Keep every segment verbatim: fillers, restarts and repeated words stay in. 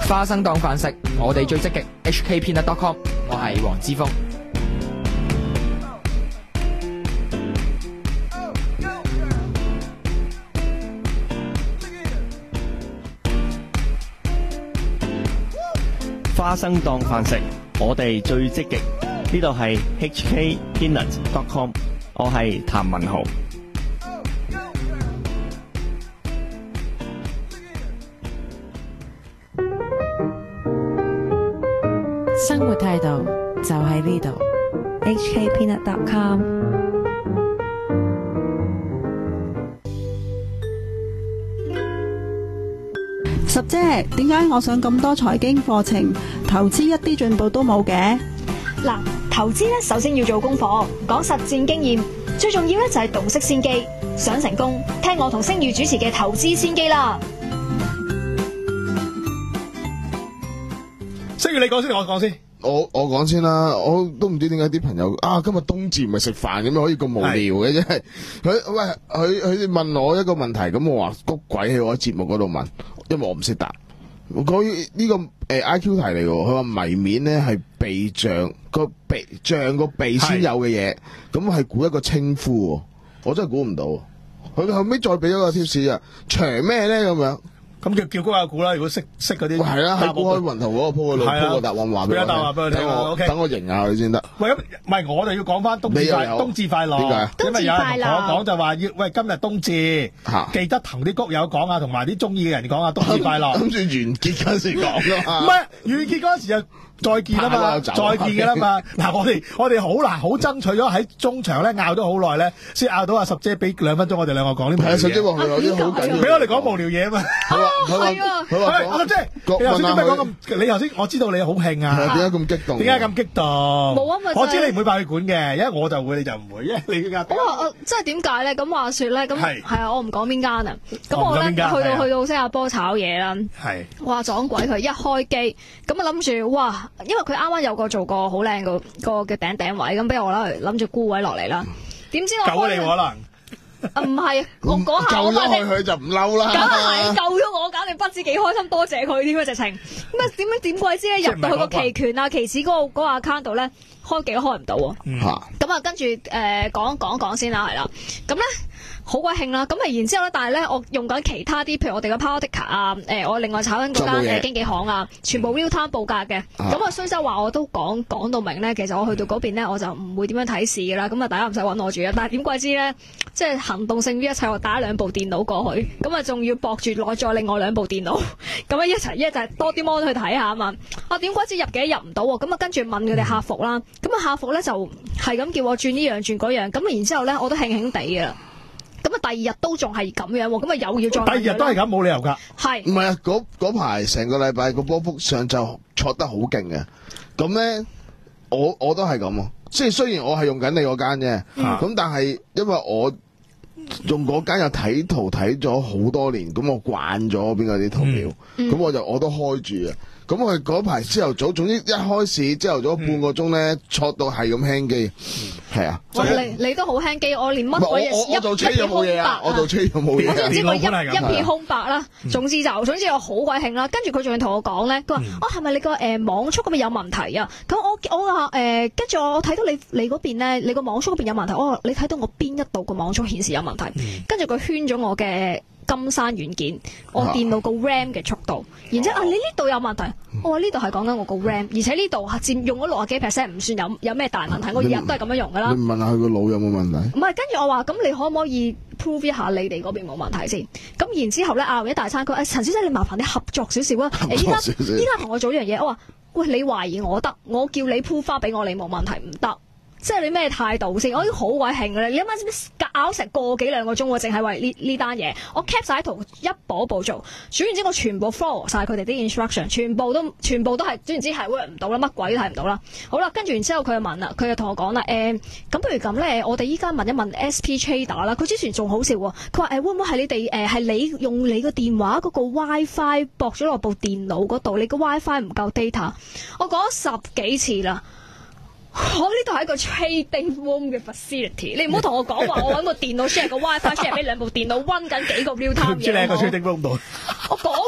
花生當飯食，我哋最積極。H K Peanut dot com， 我係黃之鋒。 花生當飯食，我哋最積極。呢度係 H K Peanut dot com， 我係譚文豪。 生活態度就喺呢度 ，H K Peanut dot com。 十姐，點解我上咁多財經課程，投資一啲進步都冇嘅？ 嗱，投資咧首先要做功課，講實戰經驗，最重要咧就係洞悉先機。想成功，聽我同星宇主持嘅投資先機啦。 星宇你講先，我講先。 我我講先啦，我都唔知點解啲朋友啊，今日冬至唔係食飯咁樣可以咁無聊嘅啫。佢喂佢佢問我一個問題，咁我話谷鬼喺我喺節目嗰度問，因為我唔識答。佢呢、這個誒、呃、I Q 題嚟嘅，佢話謎面咧係鼻象個鼻象個鼻先有嘅嘢，咁係估一個稱呼，我真係估唔到。佢後尾再俾咗個 tips 啊，長咩咧咁樣？ 咁叫叫估下估啦，如果識識嗰啲， 係啦，喺估開雲圖嗰個鋪嗰度鋪個答案話俾我聽， 答案俾我聽， 等我等我認下佢先得。 喂，咁唔係我哋要講翻冬至快冬至快樂。點解？因為有人同我講就話要喂今日冬至，記得同啲谷友講啊，同埋啲中意嘅人講啊，冬至快樂。 諗住完結嗰時講噶嘛？ 唔係完結嗰時就再見啊嘛，再見嘅啦嘛。嗱，我哋我哋好難好爭取咗喺中場咧拗咗好耐咧，先拗到阿十姐俾兩分鐘我哋兩個講呢。 係啊，十姐話佢有啲好緊要， 俾我哋講無聊嘢啊嘛。 佢話佢話阿十姐，你頭先點解講咁？你頭先我知道你好興啊。 點解咁激動？ 點解咁激動？ 冇啊嘛， 我知你唔會爆血管嘅，因為我就會，你就唔會，因為你嘅。 我話我即係點解咧？咁話說咧，咁係啊，我唔講邊間啊。咁我咧去到去到新加坡炒嘢啦。係。哇！撞鬼佢一開機，咁啊諗住哇，因為佢啱啱有個做過好靚個個嘅頂頂位，咁俾我啦諗住沽位落嚟啦。點知我救你可能？ 啊唔係，我嗰下救咗佢，佢就唔嬲啦。 梗係救咗我，簡直不知幾開心，多謝佢添啊！直情咁啊，點樣點鬼知咧？入到去個期權啊、期指嗰個嗰個 account 度咧，開幾都開唔到喎。咁啊，跟住誒講講講先啦，係啦。咁咧好鬼興啦。咁啊，然之後咧，但係咧，我用緊其他啲，譬如我哋嘅 Power Ticker 啊，誒，我另外炒緊嗰間誒經紀行啊，全部 real time 報價嘅。咁啊，雖則話我都講講到明咧，其實我去到嗰邊咧，我就唔會點樣睇市噶啦。咁啊，大家唔使揾我住啊。但係點鬼知咧，即係行動勝於一切，我打兩部電腦過去，咁啊，仲要駁住內再另外兩部電腦，咁啊一齊一齊多啲 mon 去睇下啊嘛。啊，點鬼知入幾入唔到喎？咁啊，跟住問佢哋客服啦。咁啊，客服咧就係咁叫我轉呢樣轉嗰樣。咁啊，然之後咧，我都興興地㗎啦。咁啊，第二日都仲係咁樣喎，咁啊又要再。 第二日都係咁，冇理由㗎。 係。 唔係啊？嗰嗰排成個禮拜個波幅上晝挫得好勁嘅，咁咧我我都係咁啊。即係雖然我係用緊你嗰間啫，咁、嗯、但係因為我用嗰間又睇圖睇咗好多年，咁我慣咗邊個啲圖表，咁、嗯、我就我都開住啊。咁佢嗰排朝頭早，總之一開市朝頭早半個鐘咧，挫到係咁輕機，係、嗯、啊。 你你都好輕機，我連乜鬼嘢一我做車又冇嘢啊，我做車又冇嘢。 總之我一一片空白啦。總之就總之我好鬼興啦。跟住佢仲要同我講咧，佢話：哦係咪你個誒網速嗰邊有問題啊？咁我我話誒，跟住我睇到你你嗰邊咧，你個網速嗰邊有問題。我話你睇到我邊一度個網速顯示有問題？跟住佢圈咗我嘅金山軟件，我電腦個 RAM 嘅速度，然之後啊你呢度有問題，我話呢度係講緊我個 RAM，而且呢度佔用咗六十幾 percent， 唔算有有咩大問題，我日日都係咁樣用噶啦。 你問下佢個腦有冇問題？ 唔係，跟住我話咁你可唔可以 prove 一下你哋嗰邊冇問題先？咁然之後咧拗一大餐，佢誒陳小姐你麻煩你合作少少啊！誒依家依家同我做一樣嘢，我話喂你懷疑我得，我叫你 prove 翻俾我你冇問題唔得。即係你咩態度先？我已經好鬼興嘅啦！你諗下，搞成個幾兩個鐘喎，淨係為呢呢單嘢，我 cap 晒圖一步一步做，轉完之後我全部 follow 晒佢哋啲 instruction， 全部都全部都係，總之係 work 唔到啦，乜鬼都睇唔到啦。好啦，跟住然之後佢就問啦，佢就同我講啦，誒、呃，咁不如咁咧，我哋依家問一問 S P Trader 啦。佢之前仲好笑喎，佢話誒會唔會係你哋誒係你用你個電話嗰個 WiFi 駁咗落部電腦嗰度，你個 WiFi 唔夠 data？ 我講咗十幾次啦。我呢度係一個 trading room 嘅 facility， 你唔好同我講話我揾個電腦 share 個 WiFi share 俾兩部電腦溫緊幾個 real time 嘢。唔知你喺個 trading room 度？我講咗俾佢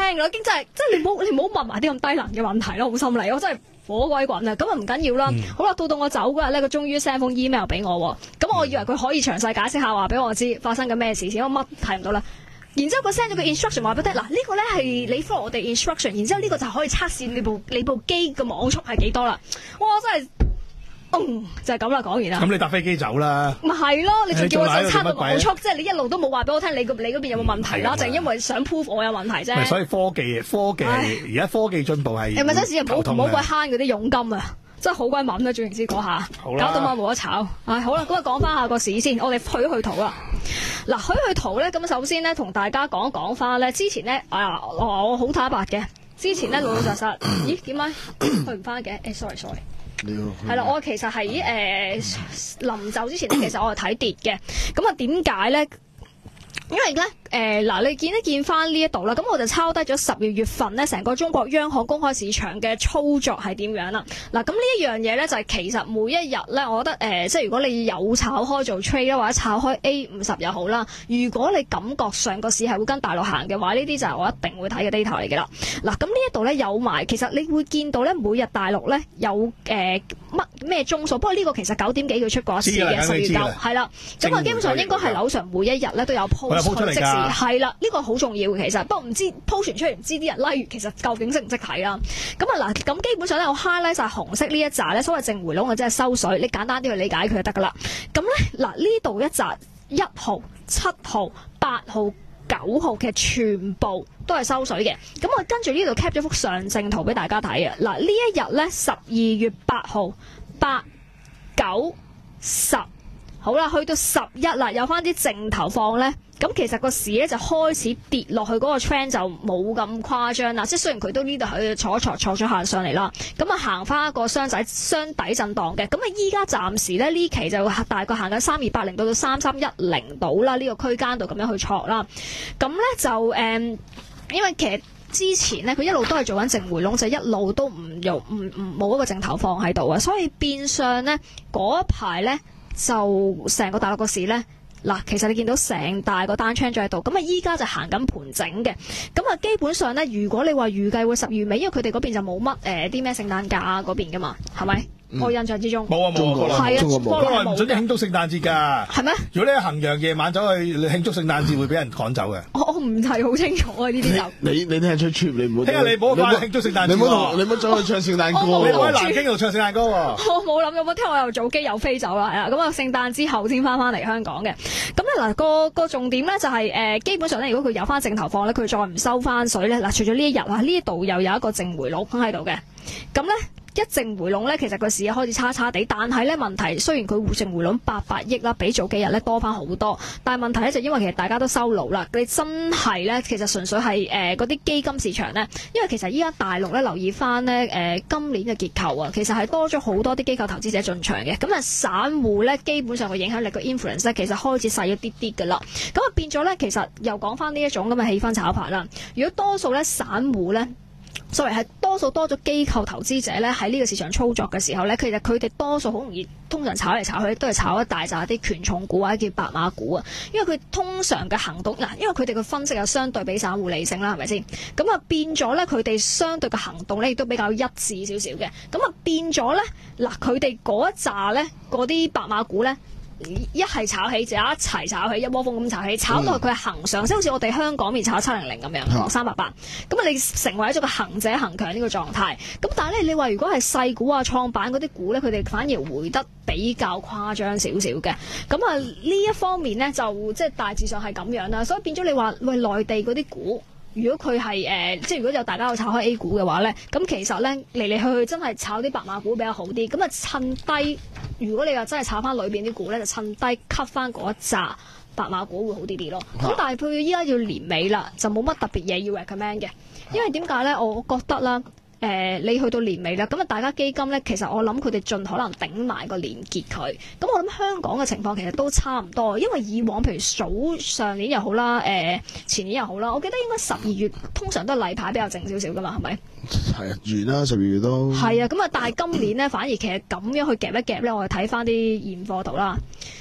㗎啦，已經真係，即係你唔好你唔好問埋啲咁低能嘅問題咯，好心理，我真係火鬼滾啊！咁啊唔緊要啦， 嗯、 好啦，到到我走嗰日咧，佢終於 send 封 email 俾我喎，咁我以為佢可以詳細解釋下話俾我知發生緊咩事先，我乜睇唔到啦。然之後佢 send 咗個 instruction 話俾我聽，嗱、呢、呢個咧係你 follow 我哋 instruction， 然之後呢個就可以測試你部你部機嘅網速係幾多啦。哇！真係，嗯，就係咁啦，講完啦。 咁你搭飛機走啦。 咪係咯，你仲叫我就測個網速， 你即係你一路都冇話俾我聽，你個你嗰邊有冇問題啦？就係因為想 prove 我有問題啫。 所以科技科技係而家科技進步係。 係咪真係唔好唔好鬼慳嗰啲佣金啊！真係好鬼猛啊！總言之嗰下，搞到我冇得炒。唉，好啦，咁啊講翻下個市先，我哋去去圖啦。嗱，去去圖咧，咁首先咧，同大家講講翻咧，之前咧，哎呀，我我好坦白嘅，之前咧老老實實，咦，點解去唔翻嘅？誒，sorry sorry，係啦，我其實喺誒臨走之前咧，其實我係睇跌嘅，咁啊點解咧？因為咧，誒、呃、嗱，你見一見翻呢一度啦，咁我就抄低咗十二月份咧，成個中國央行公開市場嘅操作係點樣啦。嗱，咁呢一樣嘢咧，就係、是、其實每一日咧，我覺得誒、呃，即係如果你有炒開做 trade 啦，或者炒開 A 五十又好啦，如果你感覺上個市係會跟大陸行嘅話，呢啲就係我一定會睇嘅 data 嚟嘅啦。嗱，咁呢一度咧有埋，其實你會見到咧，每日大陸咧有誒乜咩鐘數，不過呢個其實九點幾佢出過一次嘅十月九，係啦，咁啊基本上應該係樓上每一日咧都有鋪。 出嚟㗎， 係啦，呢個好重要嘅其實，不過唔知 po 傳出嚟，唔知啲人拉完其實究竟識唔識睇啦。咁啊嗱，咁基本上咧，我 highlight 晒紅色呢一紮咧，所謂淨回籠嘅即係收水，你簡單啲去理解佢就得噶啦。咁咧嗱，呢度一紮一號、七號、八號、九號嘅全部都係收水嘅。咁我跟住呢度 cap 咗幅上證圖俾大家睇啊。嗱，呢一日咧十二月八號、八、九、十，好啦，去到十一啦，有翻啲淨投放咧。咁其實個市咧就開始跌落去，嗰個 trend 就冇咁誇張啦。即係雖然佢都呢度喺坐坐坐咗下上嚟啦，咁啊行翻一個雙仔雙底震盪嘅。咁啊依家暫時咧呢期就大概行緊三二八零到到三三一零度啦，呢個區間度咁樣去挫啦。咁咧就誒、嗯，因為其實之前咧佢一路都係做緊淨回籠，就一路都唔用唔唔冇一個淨投放喺度啊，所以變相咧嗰一排咧就成個大陸個市咧。嗱，其實你見到成大個單槍咗喺度，咁啊依家就行緊盤整嘅，咁啊基本上咧，如果你話預計會十月尾，因為佢哋嗰邊就冇乜誒啲咩聖誕假嗰邊噶嘛，係咪？嗯、我印象之中冇啊冇啊， 係啊， 國內唔准慶祝聖誕節㗎， 係咩？ 如果你喺衡陽夜晚走去慶祝聖誕節，會俾人趕走嘅。 我我唔係好清楚啊呢啲就。 你你聽出 trip 你唔好。聽日你唔好快慶祝聖誕節。 你唔好同你唔好走去唱聖誕歌。 你唔好喺南京度唱聖誕歌喎。 我冇諗過，聽我又早機又飛走啦，係啦。咁啊聖誕之後先翻翻嚟香港嘅。咁咧嗱個個重點咧就係、是、誒、呃、基本上咧，如果佢有翻淨投放咧，佢再唔收翻水咧，嗱除咗呢一日啊，呢度又有一個淨回籠喺度嘅，咁咧。一淨回籠咧，其實個市開始差差地，但係咧問題雖然佢淨回籠八百億啦，比早幾日咧多翻好多，但係問題咧就因為其實大家都收爐啦，你真係咧其實純粹係誒嗰啲基金市場咧，因為其實依家大陸咧留意翻咧誒今年嘅結構啊，其實係多咗好多啲機構投資者進場嘅，咁啊散戶咧基本上個影響力個 influence 咧其實開始細咗啲啲㗎啦，咁啊變咗咧其實又講翻呢一種咁嘅氣氛炒法啦，如果多數咧散戶咧。所謂係多數多咗機構投資者咧喺呢個市場操作嘅時候咧，其實佢哋多數好容易，通常炒嚟炒去都係炒一大紮啲權重股或者叫白馬股啊，因為佢通常嘅行動嗱，因為佢哋嘅分析又相對比散戶理性啦，係咪先？咁啊變咗咧，佢哋相對嘅行動咧亦都比較一致少少嘅，咁啊變咗咧嗱，佢哋嗰一紮咧嗰啲白馬股咧。一係炒起就一齊炒起，一窩蜂咁炒起，炒到佢係行上，即係好似我哋香港面炒七零零咁樣，三百八。咁啊，你成為咗個行者行強呢個狀態。咁但係咧，你話如果係細股啊、創板嗰啲股咧，佢哋反而回得比較誇張少少嘅。咁啊，呢一方面咧就即係大致上係咁樣啦。所以變咗你話喂內地嗰啲股。如果佢係誒，即係如果有大家有炒開 A 股嘅話咧，咁其實咧嚟嚟去去真係炒啲白馬股比較好啲。咁啊趁低，如果你話真係炒翻裏邊啲股咧，就趁低吸翻嗰一紮白馬股會好啲啲咯。咁、啊、但係佢依家要年尾啦，就冇乜特別嘢要 recommend 嘅，因為點解咧？我覺得啦。誒、呃，你去到年尾啦，咁啊，大家基金咧，其實我諗佢哋盡可能頂埋個年結佢。咁我諗香港嘅情況其實都差唔多，因為以往譬如早上年又好啦，誒、呃、前年又好啦，我記得應該十二月通常都係例牌比較靜少少噶嘛，係咪？ 係啊，完啦，十二月都係啊，咁啊，但係今年咧反而其實咁樣去夾一夾咧，我哋睇翻啲現貨圖啦。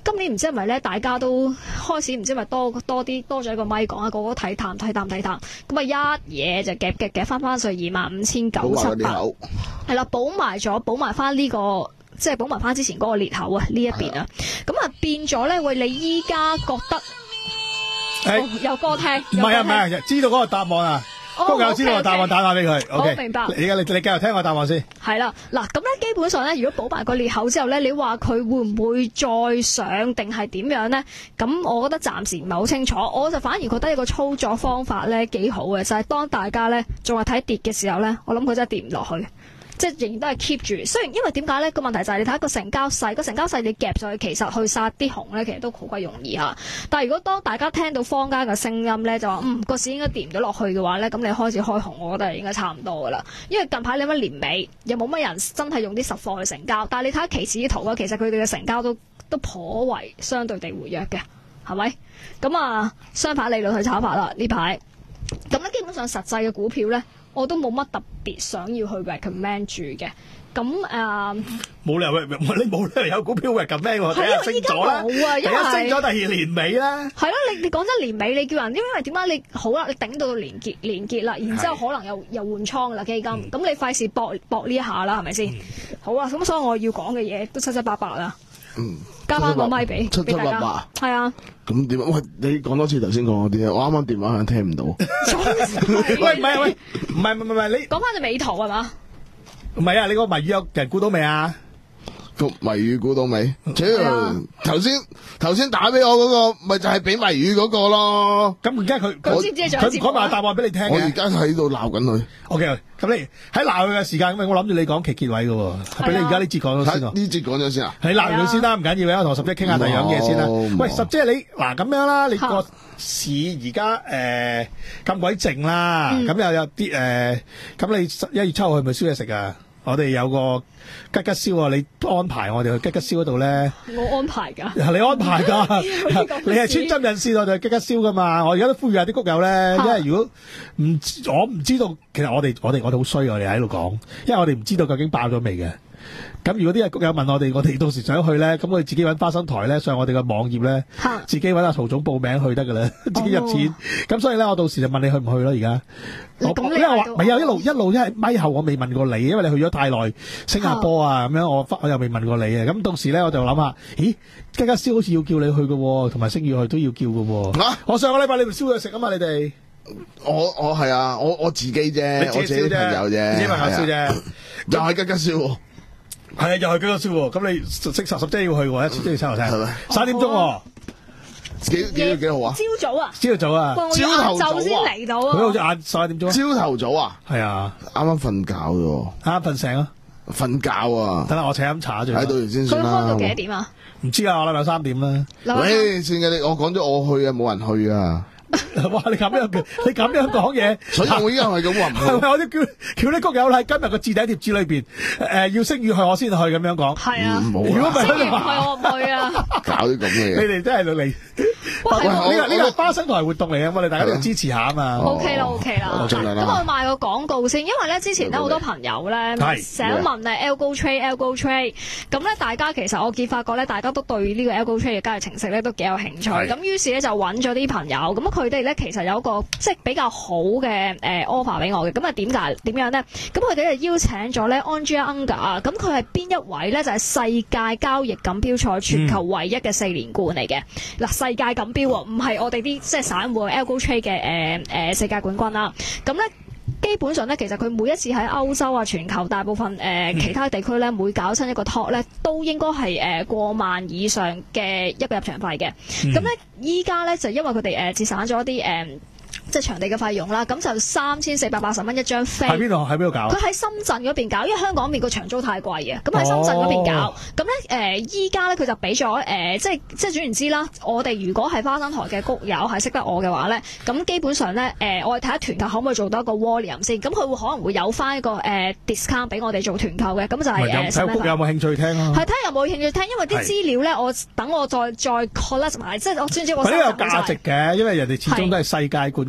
今年唔知係咪咧，大家都開始唔知係咪多多啲多咗一個咪講啊，個個睇淡睇淡睇淡，咁啊一嘢就夾夾夾翻翻上二萬五千九七百，係啦，補埋咗補埋翻呢個。即係補埋翻之前嗰個裂口啊，呢一邊啊，咁啊變咗咧，喂，你依家覺得、 欸哦、有歌聽？ 唔係啊唔係啊，知道嗰個答案啊，谷友知道個答案，打返俾佢。 好，明白。 你而家你你繼續聽個答案先。 係啦，嗱，咁咧基本上咧，如果補埋個裂口之後咧，你話佢會唔會再上定係點樣咧？咁我覺得暫時唔係好清楚，我就反而覺得一個操作方法咧幾好嘅，就係、是、當大家咧仲係睇跌嘅時候咧，我諗佢真係跌唔落去。即係仍然都係 keep 住，雖然因為點解咧？個問題就係你睇個成交細，個成交細你夾上去，其實去殺啲紅咧，其實都好鬼容易嚇。但係如果當大家聽到坊間嘅聲音咧，就話嗯個市應該跌唔到落去嘅話咧，咁你開始開紅，我覺得係應該差唔多噶啦。因為近排你乜年尾又冇乜人真係用啲實貨去成交，但係你睇下期指圖啊，其實佢哋嘅成交都都頗為相對地活躍嘅，係咪？咁啊，相反理論去炒法啦呢排。咁咧基本上實際嘅股票咧，我都冇乜特別想要去 recommend 住嘅，咁誒冇理由，你冇理由有股票 recommend 喎，睇下升咗啦， 第一升咗，第二年尾啦， 係咯，你你講真年尾你叫人，因為點解你好啦，你頂到到年結年結啦，然之後可能又又換倉啦基金，咁、嗯、你費事搏搏呢一下啦，係咪先？嗯、好啊，咁所以我要講嘅嘢都七七八八啦。嗯，加翻個咪俾七七八八， 係啊。 咁點啊？喂，你講多次頭先講嗰啲啊，我啱啱電話響聽唔到。 喂，唔係喂，唔係唔係唔係，你講翻隻美圖係嘛？ 唔係啊，你個謎語有人估到未啊？ 個謎語估到未？頭先頭先打俾我嗰個，咪就係俾謎語嗰個咯。 咁而家佢佢知唔知佢講埋答案俾你聽嘅。 我而家喺度鬧緊佢。 O K，咁你喺鬧佢嘅時間，因為我諗住你講期結位嘅，俾你而家呢節講咗先。呢節講咗先啊？ 你鬧完佢先啦，唔緊要嘅，我同十姐傾下第二樣嘢先啦。喂，十姐你嗱咁樣啦，你個市而家誒咁鬼靜啦，咁又有啲誒，咁你一月七號去咪燒嘢食啊？我哋有個吉吉燒啊！你安排我哋去吉吉燒嗰度咧， 我安排㗎， 你安排㗎，你係穿針引線我哋去吉吉燒㗎嘛！我而家都呼籲下啲谷友咧，因為如果唔我唔知道，其實我哋我哋我哋好衰，我哋喺度講，因為我哋唔知道究竟爆咗未嘅。咁如果啲谷友問我哋，我哋到時想去咧，咁我哋自己揾花生台咧，上我哋嘅網頁咧，自己揾阿曹總報名去得㗎啦，自己入錢。咁、哦、所以咧，我到時就問你去唔去咯。而家我因為話咪有一路一路，因為咪後我未問過你，因為你去咗太耐新加坡啊，咁樣我我又未問過你啊。咁到時咧，我就諗下，咦，家家燒好似要叫你去嘅，同埋星宇去都要叫嘅。啊！我上個禮拜你咪燒嘢食啊嘛，你哋。 我我係啊，我我自己啫，我自己朋友啫， 自己朋友燒啫， 又係家家燒。 係啊，又係幾多燒喎？咁你識十十姐要去喎，一次都要七號聽，係咪？三點鐘喎， 幾幾月幾號啊？ 朝早啊， 朝早啊， 朝頭早先嚟到啊， 佢好似晏十一點鐘。 朝頭早啊， 係啊， 啱啱瞓覺啫， 啱啱瞓醒啊， 瞓覺啊， 等下我請飲茶啫， 喺度先算啦。 佢開到幾多點啊？唔知啊，我禮拜三點啦。 喂，算嘅，你我講咗我去啊，冇人去啊。 哇！你咁樣你咁樣講嘢， 所以我依家係咁話唔係咪？我都叫叫啲谷友喺今日個置頂貼紙裏邊，誒要星宇去我先去咁樣講。 係啊， 如果唔係星宇唔去我唔去啊。 搞啲咁嘅嘢， 你哋真係嚟。呢個呢個花生台活動嚟嘅，我哋大家都要支持下啊嘛。 O K 啦 ，O K 啦。咁我賣個廣告先，因為咧之前咧好多朋友咧成日問誒 Algo Trade，Algo Trade。咁咧大家其實我見發覺咧，大家都對呢個 Algo Trade 嘅交易程式咧都幾有興趣。咁於是咧就揾咗啲朋友，咁佢哋咧其實有個即係比較好嘅誒 offer 俾我嘅。咁啊點解點樣咧？咁佢哋就邀請咗咧 Andrea Unger 啊。咁佢係邊一位咧？就係世界交易錦標賽全球唯一嘅四連冠嚟嘅。嗱，世界錦標唔係我哋啲即係散戶 Algo Trade 嘅誒誒世界冠軍啦。咁咧基本上咧，其實佢每一次喺歐洲啊、全球大部分誒、呃、其他地區咧，每搞親一個 talk 咧，都應該係誒過萬以上嘅一個入場費嘅。咁咧依家咧就因為佢哋誒節省咗一啲誒。呃即係場地嘅費用啦，咁就三千四百八十蚊一張飛。喺邊度？喺邊度搞？ 佢喺深圳嗰邊搞，因為香港面個場租太貴嘅，咁喺深圳嗰邊搞。咁咧誒，依家咧佢就俾咗誒，即係即係總言之啦。我哋如果係花生台嘅谷友係識得我嘅話咧，咁基本上咧誒、呃，我哋睇下團購可唔可以做到一個 volume 先。咁佢會可能會有翻一個誒、呃、discount 俾我哋做團購嘅。咁就係、是、誒。睇谷友有冇興趣聽啊？ 係睇下有冇興趣聽，因為啲資料咧，我等我再再 collect 埋，即係我知唔知我。 佢都有價值嘅，因為人哋始終都係世界冠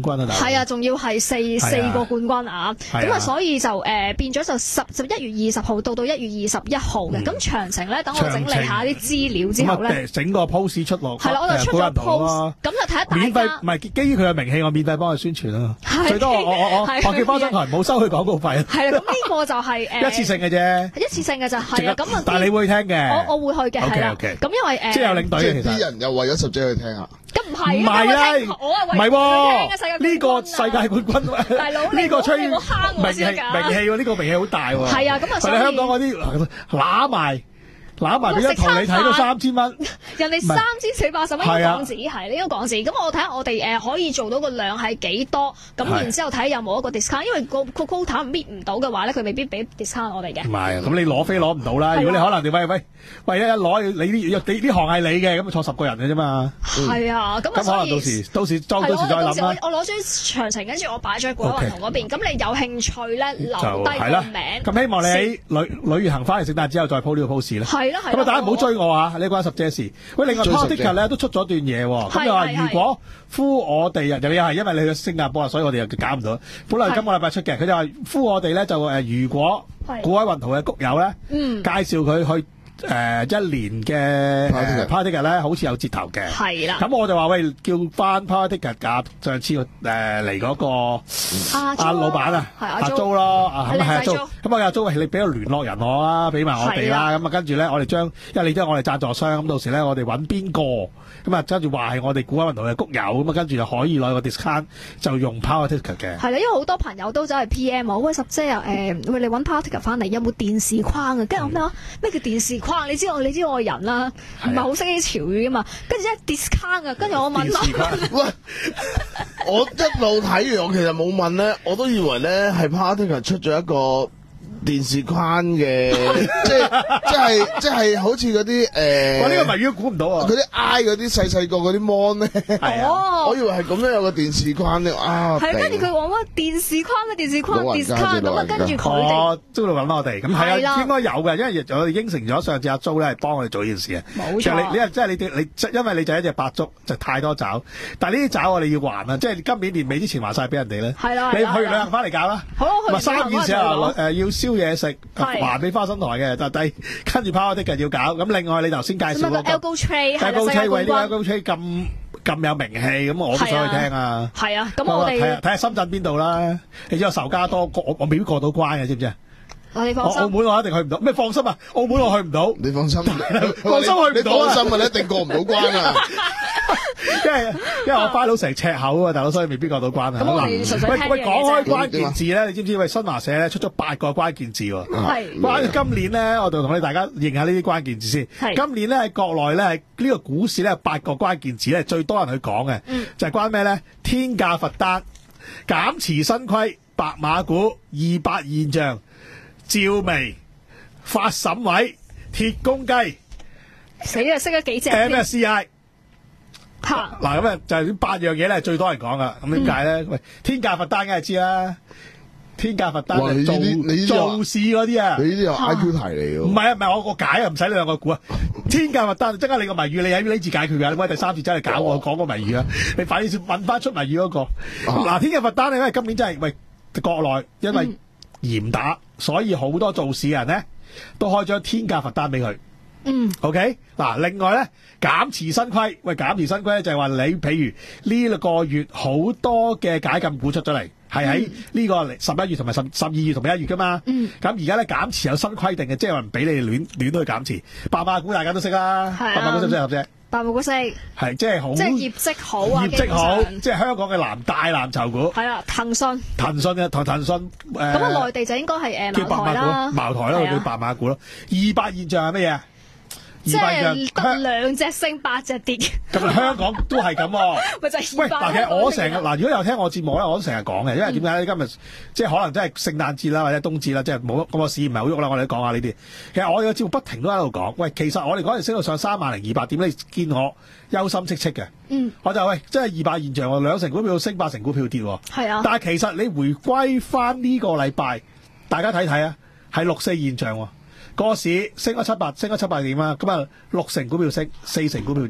冠軍啊！大佬係啊，仲要係四四個冠軍啊！咁啊，所以就誒變咗就十十一月二十號到到一月二十一號嘅。咁詳情咧，等我整理下啲資料之後咧， 整個 post 出落。 係啦，我就出咗 post，咁就睇下大家。 免費唔係基於佢嘅名氣，我免費幫佢宣傳啦。最多我我我我我叫包商台唔好收佢廣告費。 係啦，咁呢個就係誒一次性嘅啫， 一次性嘅就係啊。咁啊， 但係你會聽嘅， 我我會去嘅，係啦。咁因為誒， 即係有領隊嘅，其實啲人又為咗十姐去聽啊。 咁唔係， 唔係啦， 我係唔係喎， 呢個世界冠軍， 大佬呢個吹名氣名氣名氣喎，呢個名氣好大喎。 係啊，咁啊，所以香港嗰啲揦埋。揦埋俾一堂你睇到三千蚊， 人哋三千四百八十蚊港紙，係呢個港紙。咁我睇下我哋誒可以做到個量係幾多，咁然之後睇有冇一個 discount，因為個個 quota 搣唔到嘅話咧，佢未必俾 discount 我哋嘅。 唔係，咁你攞飛攞唔到啦。如果你可能你喂喂喂一攞你呢你呢行係你嘅，咁坐十個人嘅啫嘛。 係啊，咁啊可能到時到時到時再諗啦。 我攞張詳情，跟住我擺咗喺古運同嗰邊。咁你有興趣咧，留低個名。 咁希望你喺旅旅行翻嚟聖誕之後再 po 呢個 post 啦。 係啦，係咁啊，大家唔好追我啊！呢關十姐事。喂，另外 Particle 咧都出咗段嘢喎。咁又話如果呼我哋又又係因為你去新加坡啊，所以我哋又搞唔到。本來今個禮拜出嘅，佢就話呼我哋咧就誒，如果古海運途嘅谷友咧，介紹佢去誒一年嘅 Particle 咧，好似有折頭嘅。係啦。咁我就話喂，叫翻 Particle 價上次誒嚟嗰個阿老闆啊，阿租咯，啊咁係阿租。咁啊阿租，喂，你俾個聯絡人我啦，俾埋我哋啦。咁啊跟住咧，我哋將因為你都係我哋贊助商，咁到時咧我哋揾邊個咁啊，跟住話係我哋古海運途嘅谷友，咁啊跟住就可以攞個 discount 就用 Particle 嘅。係啦，因為好多朋友都走去 P M 我，喂十姐啊，誒喂你揾 Particle 翻嚟有冇電視框啊？跟住我咩啊？咩叫電視框？你知我你知我人啦，唔係好識啲潮語噶嘛？跟住一 discount 啊，跟住我問我， 喂，我一路睇完，我其實冇問咧，我都以為咧係 Particle 出咗一個電視框嘅，即係即係即係好似嗰啲誒， 我呢個謎語都估唔到啊！ 嗰啲 I 嗰啲細細個嗰啲 mon 咧， 哦， 我以為係咁樣有個電視框咧，啊， 係跟住佢話乜電視框嘅電視框 discount 咁啊，跟住佢哋租到揾翻我哋，咁係啊，應該有嘅，因為我哋應承咗上次阿租咧係幫我哋做呢件事嘅，冇錯。你你即係你你因為你就一隻白粥就太多爪，但係呢啲爪我哋要還啊，即係今年年尾之前還晒俾人哋咧。係啦，你去旅行翻嚟搞啦，好，去三件事啊，誒要燒嘢食，還俾花生台嘅，但係跟住 Particle要搞。咁另外你頭先介紹嗰個 Algo Trade，Algo Trade 喂，呢個 Algo Trade 咁咁有名氣，咁我都想去聽啊。係啊，咁我哋睇下睇下深圳邊度啦。你知我仇家多，我我未必過到關嘅，知唔知啊？ 我哋放心， 澳門我一定去唔到。咩放心啊？澳門我去唔到。 你放心， 放心去唔到啊！ 放心啊，你一定過唔到關啊！ 因為因為我翻到成尺口啊，大佬，所以未必過到關啊。咁我哋純粹聽嘅啫。喂喂，講開關鍵字咧，你知唔知？喂，新華社咧出咗八個關鍵字喎。係。關今年咧，我就同你大家認下呢啲關鍵字先。係。今年咧喺國內咧，係呢個股市咧八個關鍵字咧最多人去講嘅，就係關咩咧？天價罰單、減持新規、白馬股、二八現象、趙薇、發審委、鐵公雞， 死啊！識咗幾隻 M S C I。嗱咁啊，就係呢八樣嘢咧，最多人講噶。咁點解咧？喂，天價罰單梗係知啦。天價罰單係做做市嗰啲啊。 你呢啲有 I Q 題嚟嘅。 唔係啊，唔係我我解啊，唔使你兩個估啊。天價罰單，即刻你個謎語，你喺呢字解決㗎。你唔可以第三次真係搞我講個謎語啊！你快啲問翻出謎語嗰個。嗱，天價罰單咧，因為今年真係喂國內因為嚴打，所以好多做市嘅人咧都開咗天價罰單俾佢。嗯 ，OK，嗱，另外咧減持新規，喂減持新規咧就係話你，譬如呢個月好多嘅解禁股出咗嚟，係喺呢個十一月同埋十十二月同埋一月噶嘛。嗯，咁而家咧減持有新規定嘅，即係話唔俾你哋亂亂去減持。白馬股大家都識啦，白馬股識唔識合啫？ 白馬股識，係即係好， 即係業績好啊， 業績好，即係香港嘅藍大藍籌股。係啊，騰訊，騰訊啊，同騰訊誒。咁啊，內地就應該係誒茅台啦， 茅台啦，佢叫白馬股咯。二百現象係乜嘢？ 即係得兩隻升八隻跌， 咁香港都係咁喎。 咪就係喂，嗱，其實我成日嗱，如果有聽我節目咧，我都成日講嘅，因為點解咧？今日即係可能真係聖誕節啦，或者冬至啦，即係冇咁個市唔係好喐啦。我哋都講下呢啲。其實我哋嘅節目不停都喺度講，喂，其實我哋嗰陣升到上三萬零二百點，你見我憂心戚戚嘅。嗯，我就喂，真係二百現象喎，兩成股票升，八成股票跌喎。係啊。但係其實你回歸翻呢個禮拜，大家睇睇啊，係六四現象喎。個市升咗七百，升咗七百點啊！咁啊，六成股票升，四成股票跌嘅。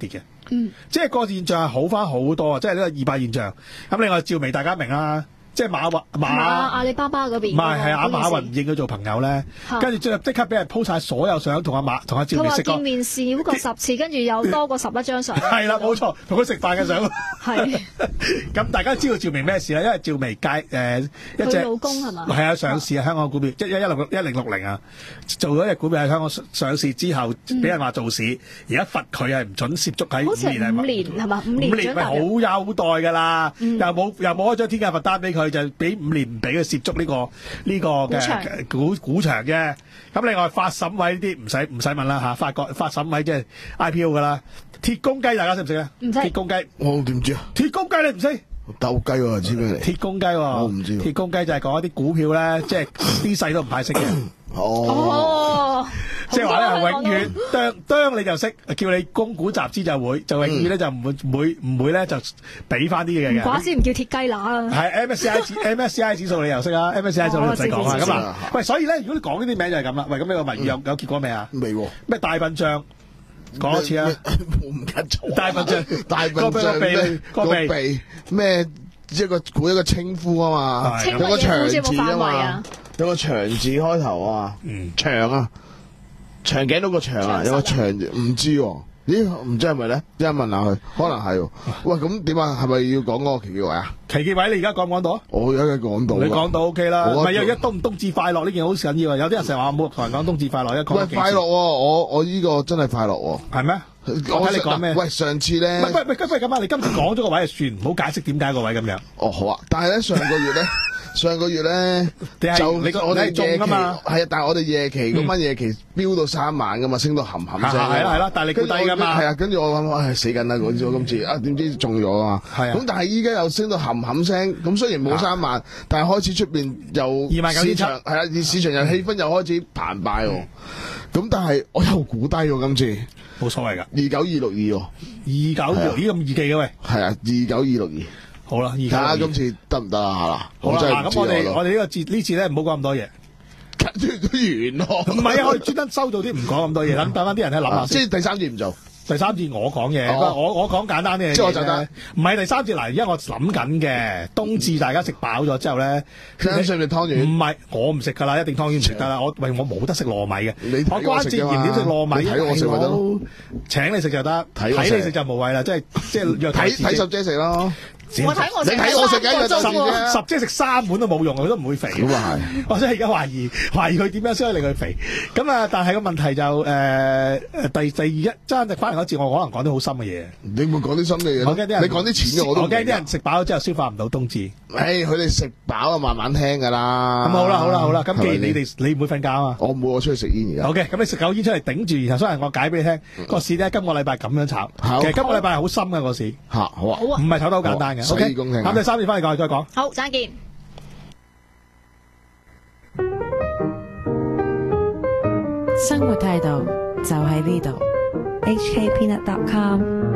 嗯， 即係個現象係好翻好多啊！即係呢個二八現象。咁另外趙薇大家明啦。即係馬雲馬阿里巴巴嗰邊， 唔係係阿馬雲唔認佢做朋友咧，跟住即即刻俾人 po 晒所有相，同阿馬同阿趙薇食過。 佢話見面少過十次，跟住有多過十一張相。 係啦，冇錯，同佢食飯嘅相。 係。 咁大家知道趙薇咩事啦？因為趙薇介誒一隻佢老公係嘛？ 係啊，上市啊，香港股票一一一六一零六零啊，做咗隻股票喺香港上市之後，俾人話做市，而家罰佢係唔準涉足喺五年五年係嘛？五年五年咪好優待㗎啦，又冇又冇開張天價罰單俾佢。佢就俾五年唔俾佢涉足呢、這個呢、這個嘅股股場啫。咁另外發審委呢啲唔使唔使問啦嚇，法國發審委即係 I P O 噶啦。鐵公雞大家識唔識咧？ 唔識。鐵公雞我點知啊？ 鐵公雞你唔識？ 鬥雞喎，知咩嚟？ 鐵公雞喎， 我唔知。 鐵公雞就係講一啲股票咧，即係啲細都唔派息嘅。 哦。 即係話咧，永遠當當你就識，叫你供股集資就會，就永遠咧就唔會唔會唔會咧就俾翻啲嘢嘅。 唔怪之唔叫鐵雞乸啦。 係 M S C I 指 M S C I 指數你又識啦 ，M S C I 指數你唔使講啦。咁啊，喂，所以咧，如果你講呢啲名就係咁啦。喂，咁呢個謎語有有結果未啊？ 未喎。 咩大笨象？講多次啊！ 我唔記得咗。 大笨象， 大笨象咩？個鼻咩？一個估一個稱呼啊嘛，有個長字啊嘛，有個長字開頭啊，長啊。長頸嗰個長啊，有個長唔知喎，咦唔知係咪咧？一陣問下佢，可能係喎。喂，咁點啊？係咪要講嗰個奇傑位啊？ 奇傑位你而家講唔講到啊？ 我而家講到， 你講到 OK 啦。唔係又一冬唔冬至快樂呢件好緊要啊！有啲人成日話冇同人講冬至快樂，一講喂快樂喎！我我呢個真係快樂喎。 係咩？我睇你講咩？ 喂，上次咧， 喂喂喂，不如咁啊！你今次講咗個位就算，唔好解釋點解個位咁樣。 哦好啊，但係咧上個月咧。上個月咧就我哋夜期係啊，但係我哋夜期嗰晚夜期飆到三萬噶嘛，升到冚冚聲。 係啦係啦，但係你估低噶嘛。 係啊，跟住我諗，唉死緊啦！嗰次我今次啊，點知中咗啊嘛。係啊。咁但係依家又升到冚冚聲，咁雖然冇三萬，但係開始出邊又二萬九千七。係啊，市場又氣氛又開始澎湃喎。咁但係我又估低喎，今次冇所謂㗎。 二九二六二喎。二九二六咦咁易記嘅喂。 係啊，二九二六二。 好啦，而家今次得唔得啊？啦， 好啦，嗱咁我哋我哋呢個節呢次咧唔好講咁多嘢， 都完咯。 唔係啊，我哋專登收到啲唔講咁多嘢，等等翻啲人喺諗下先。 即係第三節唔做， 第三節我講嘢，我我講簡單啲嘢。 即係我就得， 唔係第三節嗱，而家我諗緊嘅冬至大家食飽咗之後咧， 食唔食湯圓？ 唔係，我唔食噶啦，一定湯圓唔食得啦。我喂我冇得食糯米嘅，我關節炎點食糯米？ 睇我食咪得咯， 請你食就得，睇你食就無謂啦，即係即係約睇睇十姐食咯。 我睇我食， 你睇我食緊就十十姐食三碗都冇用，佢都唔會肥。 咁啊係， 我真係而家懷疑懷疑佢點樣先可以令佢肥。咁啊，但係個問題就誒誒第第二一爭就翻嚟嗰節，我可能講啲好深嘅嘢。 你會講啲深嘅嘢？ 我驚啲人你講啲淺嘅我都唔明。 我驚啲人食飽咗之後消化唔到冬至。 誒，佢哋食飽啊，慢慢聽㗎啦。 咁好啦好啦好啦，咁既然你哋你唔會瞓覺啊嘛？ 我唔會，我出去食煙而家。 好嘅，咁你食夠煙出嚟頂住，然後所以我解俾你聽個市咧，今個禮拜咁樣炒。其實今個禮拜係好深嘅個市。 嚇好啊， 唔係炒得好簡單嘅。 所以恭喜。 咁第三節翻嚟講，再講。 好，再見。 生活態度就喺呢度。H K Peanut dot com